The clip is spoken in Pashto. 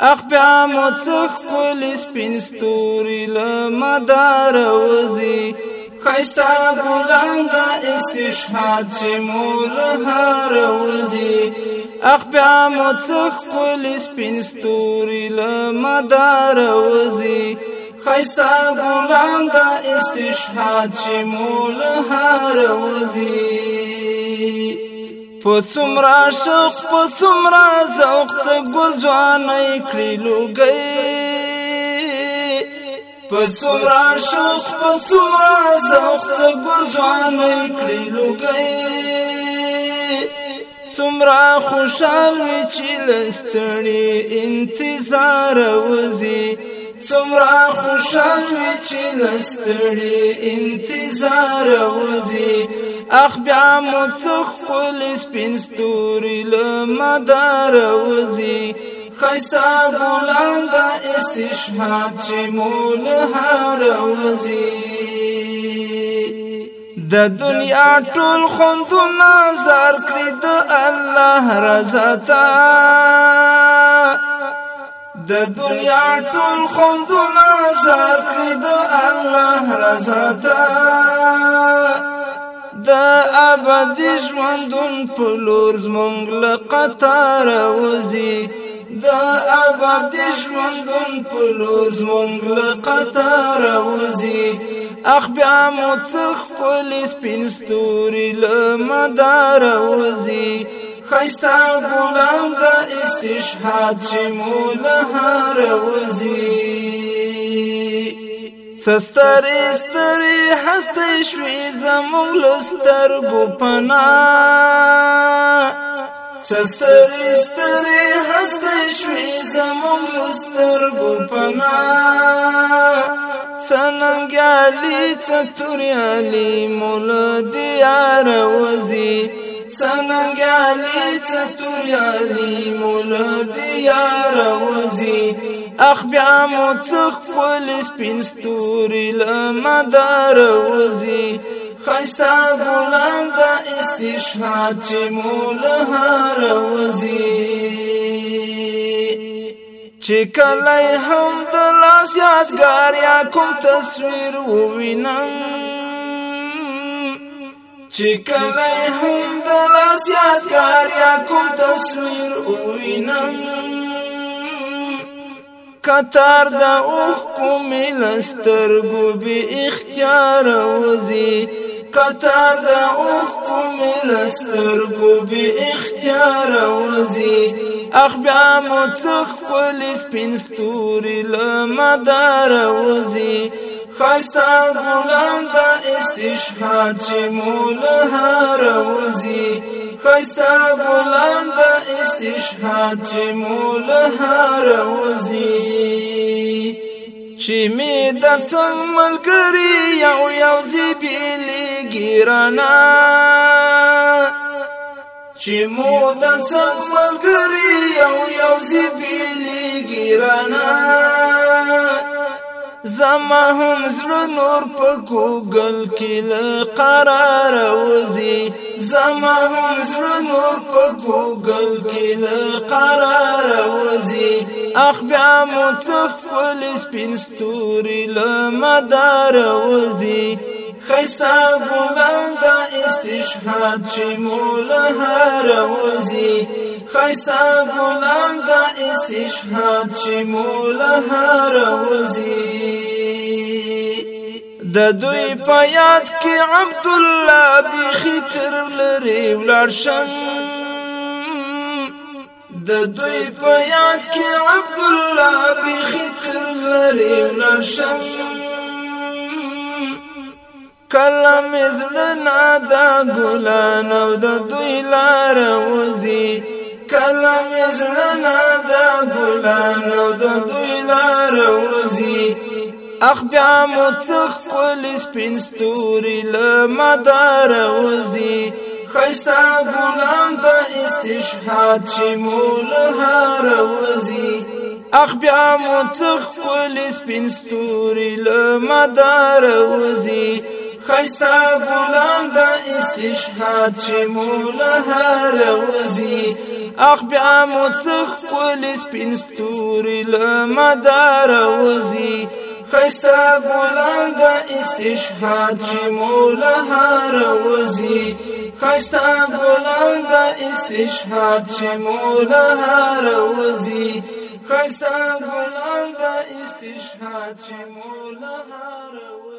اخ بیا مو څخ کول سپین ستوري لمدار وزي خيستا ګلان د استشهاد شمول هار وزي اخ بیا مو څخ کول سپین ستوري لمدار وزي خيستا ګلان د استشهاد شمول هار وزي پسمرا شوق پسمرا ذوق څه ګل ځواني کړی لوګي پسمرا شوق پسمرا ذوق څه ګل ځواني کړی لوګي سمرا خوشال وی چې لستړي انتظار وزي سمرا خوشال وی چې لستړي انتظار وزي اخ بیا مو څخ کول سپین ستوري لمدار وزي خيستا ګلان د استشهاد شمول هار وزي د دنیا ټول خوندونه زار کړی د الله رضا ته د دنیا ټول خوندونه زار کړی د الله رضا ته دا ابدي ژوندون په لور زمونږ له قطار وزي دا ابدي ژوندون په لور زمونږ له قطار وزي اخ بیا مو څخ کول سپین ستوري لمدار وزي خيستا ګلان د استشهاد شمول هار وزي سستری ستری هستی شوی زمونږ لسترګو پنا سستری ستری هستی شوی زمونږ لسترګو پنا سننګالی چتوریالی مولا دیار وزي سننګالی چتوریالی مولا دیار وزي اخ بیا مو څخ کول سپین ستوري لمدار وزي خيستا ګلان د استشهاد شمول هار وزي چې کله هم د لاس یادګار یا کوم تصویر ووینم چې کله هم د لاس یادګار یا کوم تصویر ووینم کتار دا اوخ کومی لسترگو بی اختیار وزي کتار دا اوخ کومی لسترگو بی اختیار وزي اخ بیا مو څخ کول سپین ستوري لمدار وزي خيستا ګلان د استشهاد شمول هار وزي خيستا ګلان د استشهاد شمول هار وزي چې می د څنګ ملګری یو زیبلی ګیرانا چې مو د څنګ ملګری یو زیبلی ګیرانا زما هم زړه نور په ګوګل کې له قرار وزي زما هم زړه نور په ګوګل کې له قرار وزي اخ بیا مو څخ کول سپین ستوري لمدار وزي خيستا ګلان د استشهاد شمول هار وزي خيستا ګلان د استشهاد شمول هار وزي د دوی په یاد کې عبد الله بيخي تر لري ولاړ شم د دوی په یاد کې عبد الله بيخي تر لري ولاړ شم کلم زړه دا ګلان او د دوی لار وزي کلم زړه دا ګلان او د دوی لار وزي اخ بیا مو څخ کول سپین ستوري لمدار وزي خيستا ګلان د استشهاد شمول هار وزي اخ بیا مو څخ کول سپین ستوري لمدار وزي خيستا ګلان د استشهاد شمول هار وزي اخ بیا مو څخ کول سپین ستوري لمدار وزي خستا ګلان د استشهاد چې مولهار وزي خستا ګلان د استشهاد چې مولهار وزي خستا ګلان د استشهاد چې مولهار